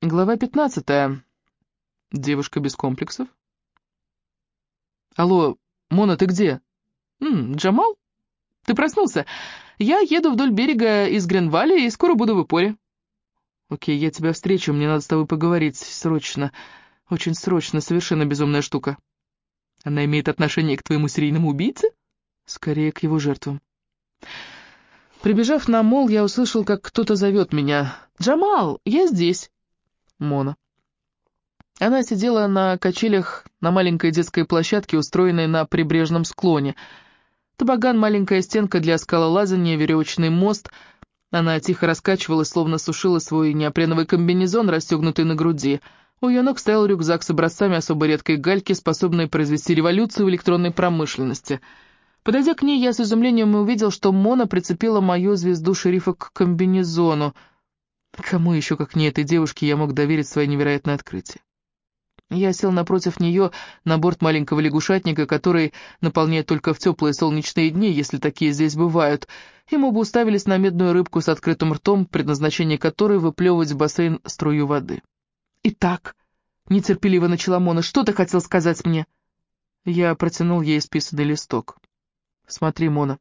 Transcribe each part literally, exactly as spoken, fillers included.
Глава пятнадцатая. Девушка без комплексов. Алло, Мона, ты где? М, Джамал? Ты проснулся? Я еду вдоль берега из Гренвалля и скоро буду в Ипоре. Окей, я тебя встречу, мне надо с тобой поговорить. Срочно. Очень срочно, совершенно безумная штука. Она имеет отношение к твоему серийному убийце? Скорее, к его жертвам. Прибежав на мол, я услышал, как кто-то зовет меня. «Джамал, я здесь!» Мона. Она сидела на качелях на маленькой детской площадке, устроенной на прибрежном склоне. Тобоган, маленькая стенка для скалолазания, веревочный мост. Она тихо раскачивалась, словно сушила свой неопреновый комбинезон, расстегнутый на груди. У ее ног стоял рюкзак с образцами особо редкой гальки, способной произвести революцию в электронной промышленности. Подойдя к ней, я с изумлением увидел, что Мона прицепила мою звезду шерифа к комбинезону. Кому еще, как не этой девушке, я мог доверить свои невероятные открытия? Я сел напротив нее на борт маленького лягушатника, который наполняет только в теплые солнечные дни, если такие здесь бывают. И мы оба уставились на медную рыбку с открытым ртом, предназначение которой выплевывать в бассейн струю воды. «Итак», — нетерпеливо начала Мона, — «что ты хотел сказать мне?» Я протянул ей исписанный листок. «Смотри, Мона.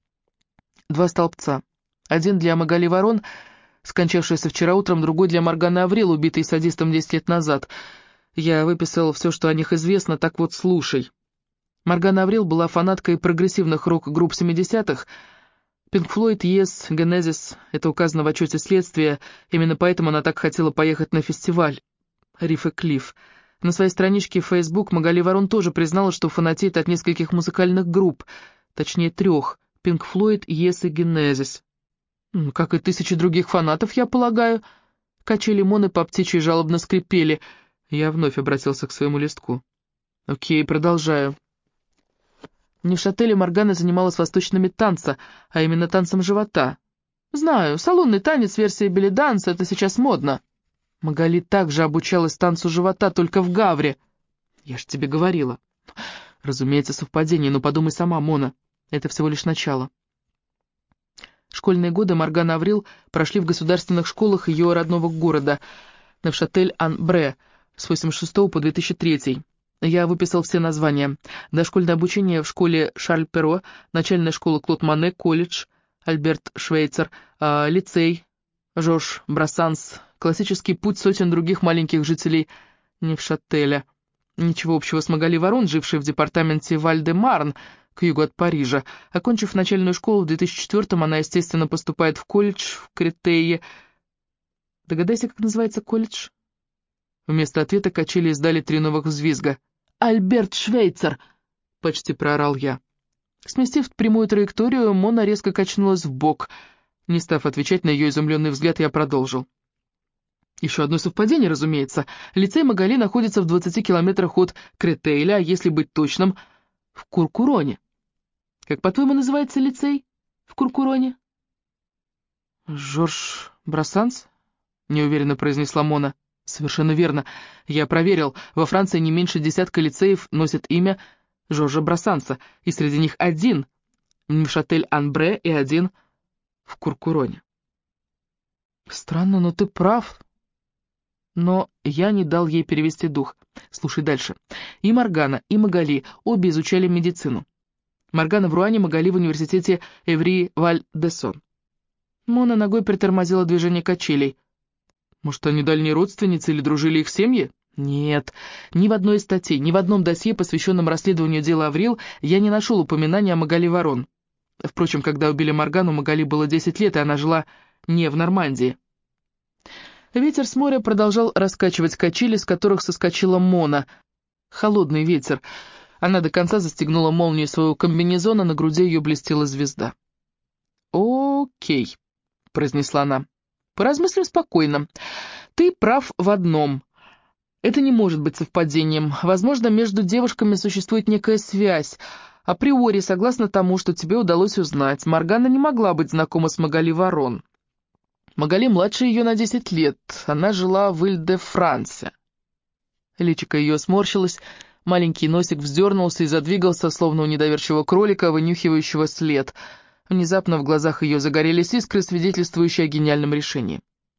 Два столбца. Один для Магали Ворон, скончавшаяся вчера утром, другой для Морганы Аврил, убитой садистом десять лет назад. Я выписал все, что о них известно, так вот слушай. Моргана Аврил была фанаткой прогрессивных рок-групп семидесятых. Pink Floyd, Yes, Genesis, это указано в отчете следствия, именно поэтому она так хотела поехать на фестиваль. Риф и Клифф. На своей страничке в Facebook Магали Ворон тоже признала, что фанатеет от нескольких музыкальных групп, точнее трех, Pink Floyd, Yes и Genesis. Как и тысячи других фанатов, я полагаю. Качели Моны по птичьи жалобно скрипели. Я вновь обратился к своему листку. Окей, продолжаю. В Невшателе Моргана занималась восточными танца, а именно танцем живота. Знаю, салонный танец версии белли-данса, это сейчас модно. Магали также обучалась танцу живота, только в Гавре. Я ж тебе говорила. Разумеется, совпадение, но подумай сама, Мона. Это всего лишь начало. Школьные годы Моргана Аврил прошли в государственных школах ее родного города, Невшатель-ан-Бре, с восемьдесят шестого по две тысячи третий. Я выписал все названия. Дошкольное обучение в школе Шарль-Перро, начальная школа Клод Моне, колледж Альберт Швейцер, э, лицей Жорж Брассанс, классический путь сотен других маленьких жителей Невшателя. Ничего общего с Магали Ворон, жившей в департаменте Валь-де-Марн, к югу от Парижа. Окончив начальную школу в две тысячи четвёртом, она, естественно, поступает в колледж в Кретее. Догадайся, как называется колледж? Вместо ответа качели издали три новых взвизга. «Альберт Швейцер!» — почти проорал я. Сместив прямую траекторию, Мона резко качнулась в бок. Не став отвечать на ее изумленный взгляд, я продолжил. Еще одно совпадение, разумеется. Лицей Магали находится в двадцати километрах от Кретейля, а если быть точным, в Куркуроне. Как, по-твоему, называется лицей в Куркуроне? «Жорж Брассанс?» — неуверенно произнесла Мона. «Совершенно верно. Я проверил. Во Франции не меньше десятка лицеев носят имя Жоржа Брассанса, и среди них один в Невшатель-ан-Бре и один в Куркуроне». «Странно, но ты прав». Но я не дал ей перевести дух. Слушай дальше. И Моргана, и Магали обе изучали медицину. Моргана в Руане, Магали в университете Эври-Валь-де-Сон. Мона ногой притормозила движение качелей. Может, они дальние родственницы или дружили их семьи? Нет, ни в одной из статей, ни в одном досье, посвященном расследованию дела Аврил, я не нашел упоминания о Магали Ворон. Впрочем, когда убили Моргану, Магали было десять лет, и она жила не в Нормандии. Ветер с моря продолжал раскачивать качели, с которых соскочила Мона. Холодный ветер. Она до конца застегнула молнию своего комбинезона, на груди ее блестела звезда. «Окей», — произнесла она. «Поразмыслим спокойно. Ты прав в одном. Это не может быть совпадением. Возможно, между девушками существует некая связь. Априори, согласно тому, что тебе удалось узнать, Моргана не могла быть знакома с Магали Ворон. Магали младше ее на десять лет. Она жила в Иль-де-Франсе». Личико ее сморщилось, маленький носик вздернулся и задвигался, словно у недоверчивого кролика, вынюхивающего след. Внезапно в глазах ее загорелись искры, свидетельствующие о гениальном решении.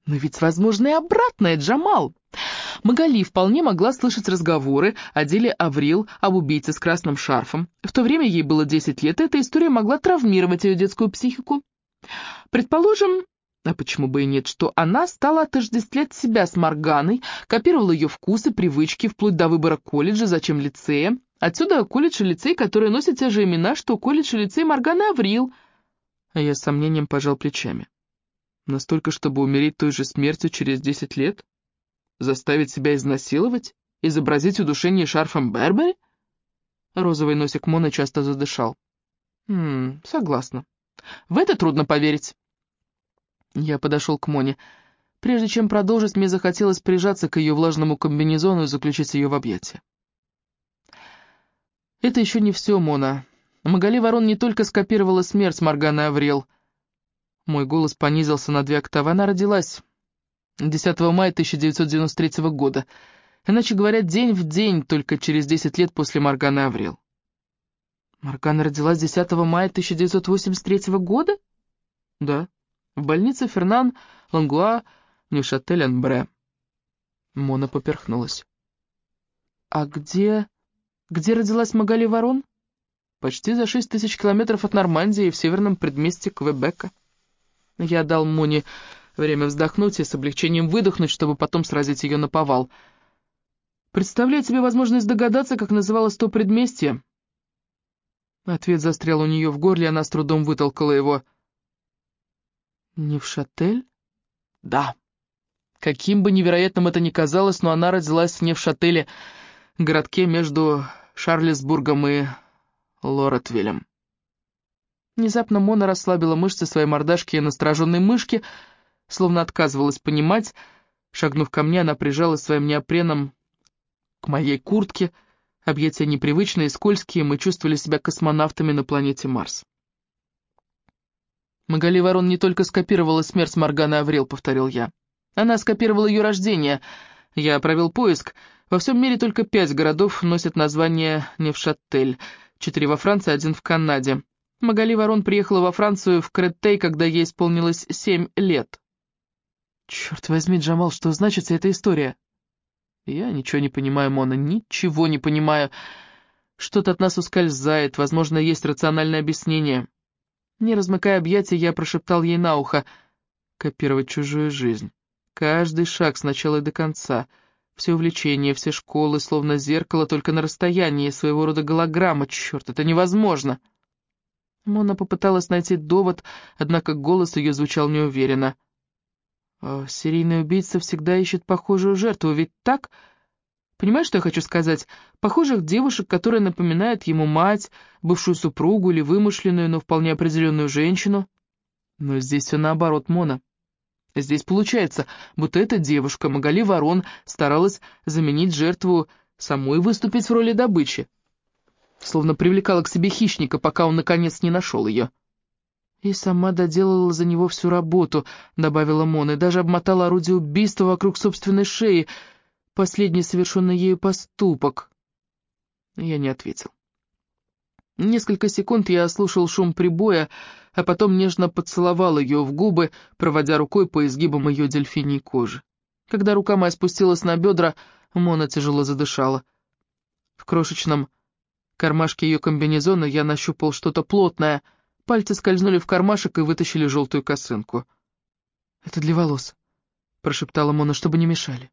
Но ведь возможно и обратное, Джамал. Магали вполне могла слышать разговоры о деле Аврил, об убийце с красным шарфом. В то время ей было десять лет, и эта история могла травмировать ее детскую психику. Предположим, а почему бы и нет, что она стала отождествлять себя с Морганой, копировала ее вкусы, привычки, вплоть до выбора колледжа, зачем лицея. Отсюда колледж и лицей, которые носят те же имена, что колледж и лицей Морганы Аврил. А я с сомнением пожал плечами. Настолько, чтобы умереть той же смертью через десять лет? Заставить себя изнасиловать? Изобразить удушение шарфом Бербери? Розовый носик Моны часто задышал. Хм, согласна. В это трудно поверить. Я подошел к Моне. Прежде чем продолжить, мне захотелось прижаться к ее влажному комбинезону и заключить ее в объятия. Это еще не все, Мона. Магали Ворон не только скопировала смерть Морганы Аврил. Мой голос понизился на две октавы. Она родилась десятого мая тысяча девятьсот девяносто третьего года. Иначе говоря, день в день, только через десять лет после Морганы Аврил. Моргана родилась десятого мая тысяча девятьсот восемьдесят третьего года? Да. В больнице Фернан Лангуа, Нюшатель-Ан-Бре. Мона поперхнулась. А где... где родилась Магали Ворон? Почти за шесть тысяч километров от Нормандии в северном предместье Квебека. Я дал Моне время вздохнуть и с облегчением выдохнуть, чтобы потом сразить ее наповал. «Представляю себе возможность догадаться, как называлось то предместье?» Ответ застрял у нее в горле, она с трудом вытолкала его. «Невшатель?» «Да». Каким бы невероятным это ни казалось, но она родилась в Невшателе, городке между Шарлиссбургом и Лоретвиллем. Внезапно Мона расслабила мышцы своей мордашки и настороженной мышки, словно отказывалась понимать. Шагнув ко мне, она прижалась своим неопреном к моей куртке. Объятия непривычные, скользкие, мы чувствовали себя космонавтами на планете Марс. «Магали Ворон не только скопировала смерть Морганы Аврил», — повторил я. «Она скопировала ее рождение. Я провел поиск. Во всем мире только пять городов носят название Невшатель. Четыре во Франции, один в Канаде. Магали Ворон приехала во Францию в Кретей, когда ей исполнилось семь лет». «Черт возьми, Джамал, что значит вся эта история?» «Я ничего не понимаю, Мона, ничего не понимаю. Что-то от нас ускользает, возможно, есть рациональное объяснение». Не размыкая объятия, я прошептал ей на ухо: «Копировать чужую жизнь. Каждый шаг с начала и до конца. Все увлечения, все школы, словно зеркало, только на расстоянии, своего рода голограмма. Черт, это невозможно!» Мона попыталась найти довод, однако голос ее звучал неуверенно. «О, серийный убийца всегда ищет похожую жертву, ведь так? Понимаешь, что я хочу сказать? Похожих девушек, которые напоминают ему мать, бывшую супругу или вымышленную, но вполне определенную женщину. Но здесь все наоборот, Мона. Здесь получается, будто эта девушка, Магали Ворон, старалась заменить жертву самой, выступить в роли добычи. Словно привлекала к себе хищника, пока он наконец не нашел ее. «И сама доделала за него всю работу», — добавила Мона, «и даже обмотала орудие убийства вокруг собственной шеи. Последний совершенный ею поступок». Я не ответил. Несколько секунд я слушал шум прибоя, а потом нежно поцеловал ее в губы, проводя рукой по изгибам ее дельфиньей кожи. Когда рука моя спустилась на бедра, Мона тяжело задышала. В крошечном кармашке ее комбинезона я нащупал что-то плотное. Пальцы скользнули в кармашек и вытащили желтую косынку. «Это для волос», — прошептала Мона, — «чтобы не мешали».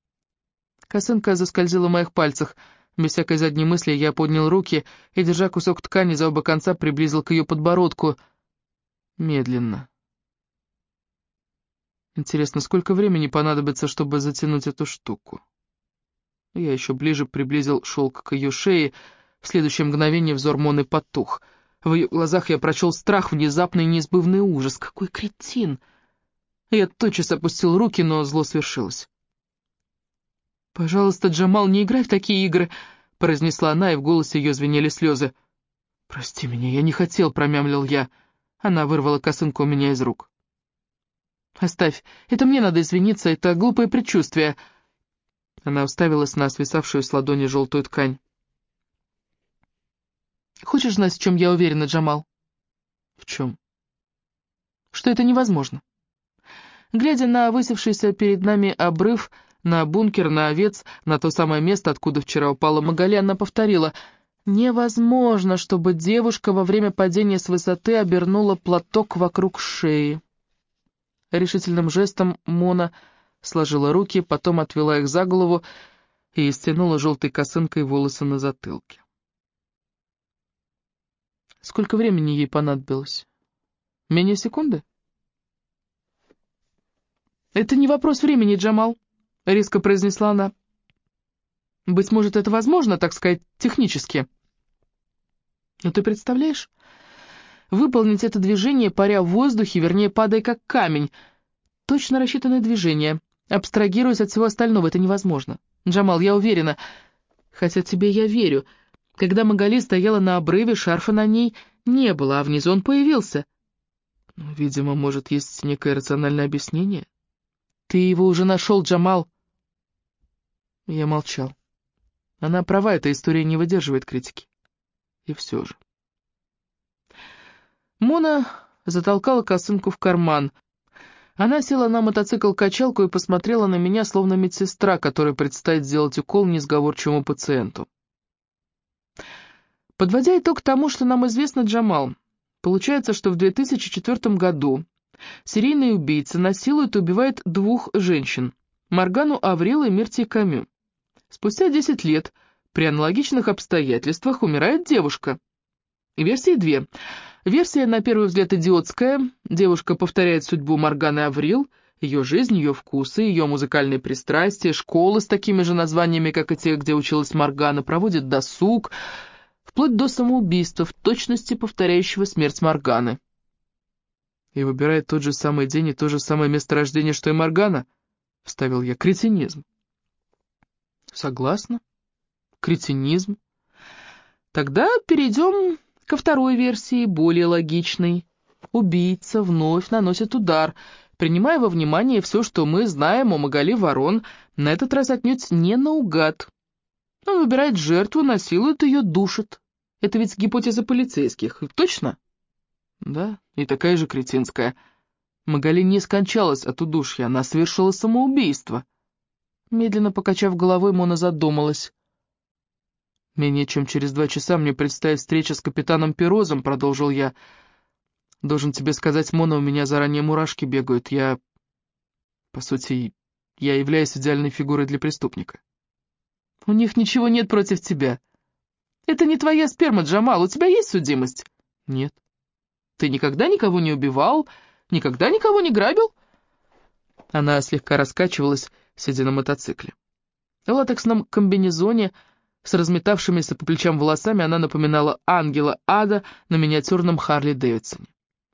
Косынка заскользила в моих пальцах. Без всякой задней мысли я поднял руки и, держа кусок ткани за оба конца, приблизил к ее подбородку. Медленно. Интересно, сколько времени понадобится, чтобы затянуть эту штуку? Я еще ближе приблизил шелк к ее шее. В следующее мгновение взор Моны потух. В ее глазах я прочел страх, внезапный и неизбывный ужас. Какой кретин! Я тотчас опустил руки, но зло свершилось. «Пожалуйста, Джамал, не играй в такие игры», — произнесла она, и в голосе ее звенели слезы. «Прости меня, я не хотел», — промямлил я. Она вырвала косынку у меня из рук. «Оставь, это мне надо извиниться, это глупое предчувствие». Она уставилась на свисавшую с ладони желтую ткань. «Хочешь знать, в чем я уверена, Джамал?» «В чем?» «Что это невозможно. Глядя на высевшийся перед нами обрыв, на бункер, на овец, на то самое место, откуда вчера упала Магаля, она повторила: «Невозможно, чтобы девушка во время падения с высоты обернула платок вокруг шеи». Решительным жестом Мона сложила руки, потом отвела их за голову и стянула желтой косынкой волосы на затылке. Сколько времени ей понадобилось? Менее секунды? «Это не вопрос времени, Джамал», — резко произнесла она. «Быть может, это возможно, так сказать, технически. Но ты представляешь, выполнить это движение, паря в воздухе, вернее, падая как камень, точно рассчитанное движение, абстрагируясь от всего остального, это невозможно. Джамал, я уверена, хотя тебе я верю, когда Магали стояла на обрыве, шарфа на ней не было, а внизу он появился. Ну, видимо, может, есть некое рациональное объяснение. Ты его уже нашел, Джамал». Я молчал. Она права, эта история не выдерживает критики. И все же. Мона затолкала косынку в карман. Она села на мотоцикл-качалку и посмотрела на меня, словно медсестра, которой предстоит сделать укол несговорчивому пациенту. Подводя итог тому, что нам известно, Джамал, получается, что в две тысячи четвёртом году серийный убийца насилует и убивает двух женщин – Моргану Аврил и Миртию Камю. Спустя десять лет при аналогичных обстоятельствах умирает девушка. Версии две. Версия, на первый взгляд, идиотская. Девушка повторяет судьбу Морганы Аврил, ее жизнь, ее вкусы, ее музыкальные пристрастия, школы с такими же названиями, как и те, где училась Моргана, проводит досуг, вплоть до самоубийства, в точности повторяющего смерть Морганы. «И выбирает тот же самый день и то же самое место рождения, что и Моргана?» — вставил я. «Кретинизм». «Согласна. Кретинизм. Тогда перейдем ко второй версии, более логичной. Убийца вновь наносит удар, принимая во внимание все, что мы знаем о Магали Ворон, на этот раз отнюдь не наугад. Он выбирает жертву, насилует ее, душит. Это ведь гипотеза полицейских, точно?» «Да, и такая же кретинская. Магали не скончалась от удушья, она совершила самоубийство». Медленно покачав головой, Мона задумалась. «Менее чем через два часа мне предстоит встреча с капитаном Пирозом», — продолжил я. «Должен тебе сказать, Мона, у меня заранее мурашки бегают. Я, по сути, я являюсь идеальной фигурой для преступника». «У них ничего нет против тебя. Это не твоя сперма, Джамал, у тебя есть судимость?» «Нет». «Ты никогда никого не убивал, никогда никого не грабил?» Она слегка раскачивалась, сидя на мотоцикле. В латексном комбинезоне с разметавшимися по плечам волосами она напоминала ангела ада на миниатюрном Харли Дэвидсоне.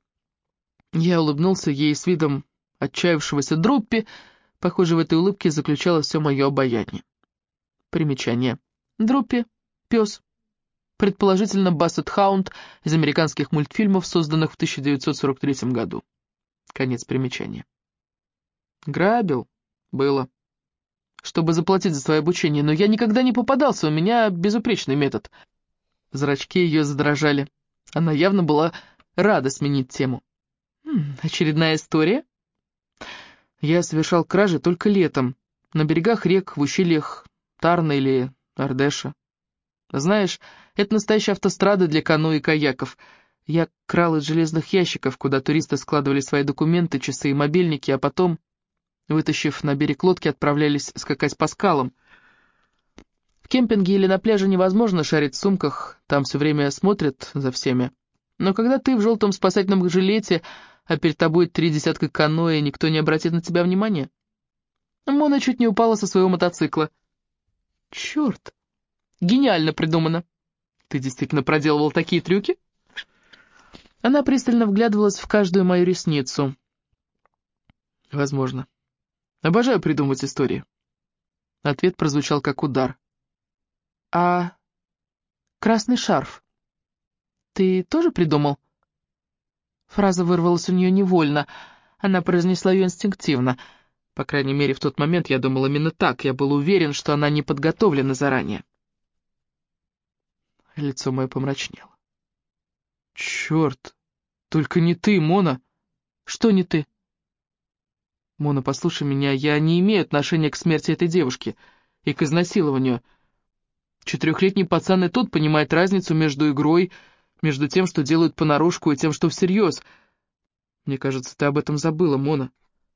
Я улыбнулся ей с видом отчаявшегося Друппи. Похоже, в этой улыбке заключалось все мое обаяние. Примечание. Друппи — пес. Предположительно, бассет-хаунд из американских мультфильмов, созданных в тысяча девятьсот сорок третьем году. Конец примечания. Грабил? Было. Чтобы заплатить за свое обучение, но я никогда не попадался, у меня безупречный метод. Зрачки ее задрожали. Она явно была рада сменить тему. «М, очередная история?» Я совершал кражи только летом, на берегах рек, в ущельях Тарна или Ардеша. Знаешь, это настоящая автострада для каноэ и каяков. Я крал из железных ящиков, куда туристы складывали свои документы, часы и мобильники, а потом, вытащив на берег лодки, отправлялись скакать по скалам. В кемпинге или на пляже невозможно шарить в сумках, там все время смотрят за всеми. Но когда ты в желтом спасательном жилете, а перед тобой три десятка каноэ, никто не обратит на тебя внимания. Мона чуть не упала со своего мотоцикла. Черт! Гениально придумано. Ты действительно проделывал такие трюки? Она пристально вглядывалась в каждую мою ресницу. Возможно. Обожаю придумывать истории. Ответ прозвучал как удар. А красный шарф ты тоже придумал? Фраза вырвалась у нее невольно. Она произнесла ее инстинктивно. По крайней мере, в тот момент я думал именно так. Я был уверен, что она не подготовлена заранее. Лицо мое помрачнело. «Черт! Только не ты, Мона!» «Что не ты?» Мона, послушай меня, я не имею отношения к смерти этой девушки и к изнасилованию. Четырехлетний пацан и тот понимает разницу между игрой, между тем, что делают понарошку, и тем, что всерьез. Мне кажется, ты об этом забыла, Мона.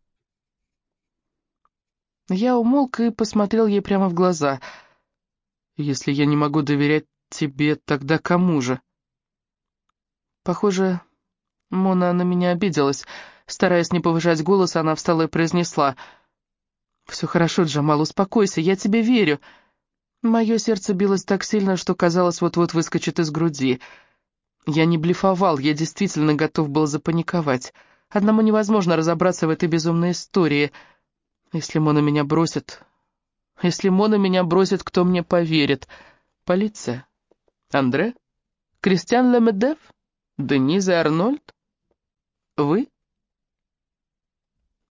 Я умолк и посмотрел ей прямо в глаза. Если я не могу доверять тебе, тогда кому же? Похоже, Мона на меня обиделась. Стараясь не повышать голос, она встала и произнесла: «Все хорошо, Джамал, успокойся, я тебе верю». Мое сердце билось так сильно, что казалось, вот-вот выскочит из груди. Я не блефовал, я действительно готов был запаниковать. Одному невозможно разобраться в этой безумной истории. Если Мона меня бросит... Если Мона меня бросит, кто мне поверит? Полиция? Андре? Кристиан Лемедев? Дениза Арнольд? Вы?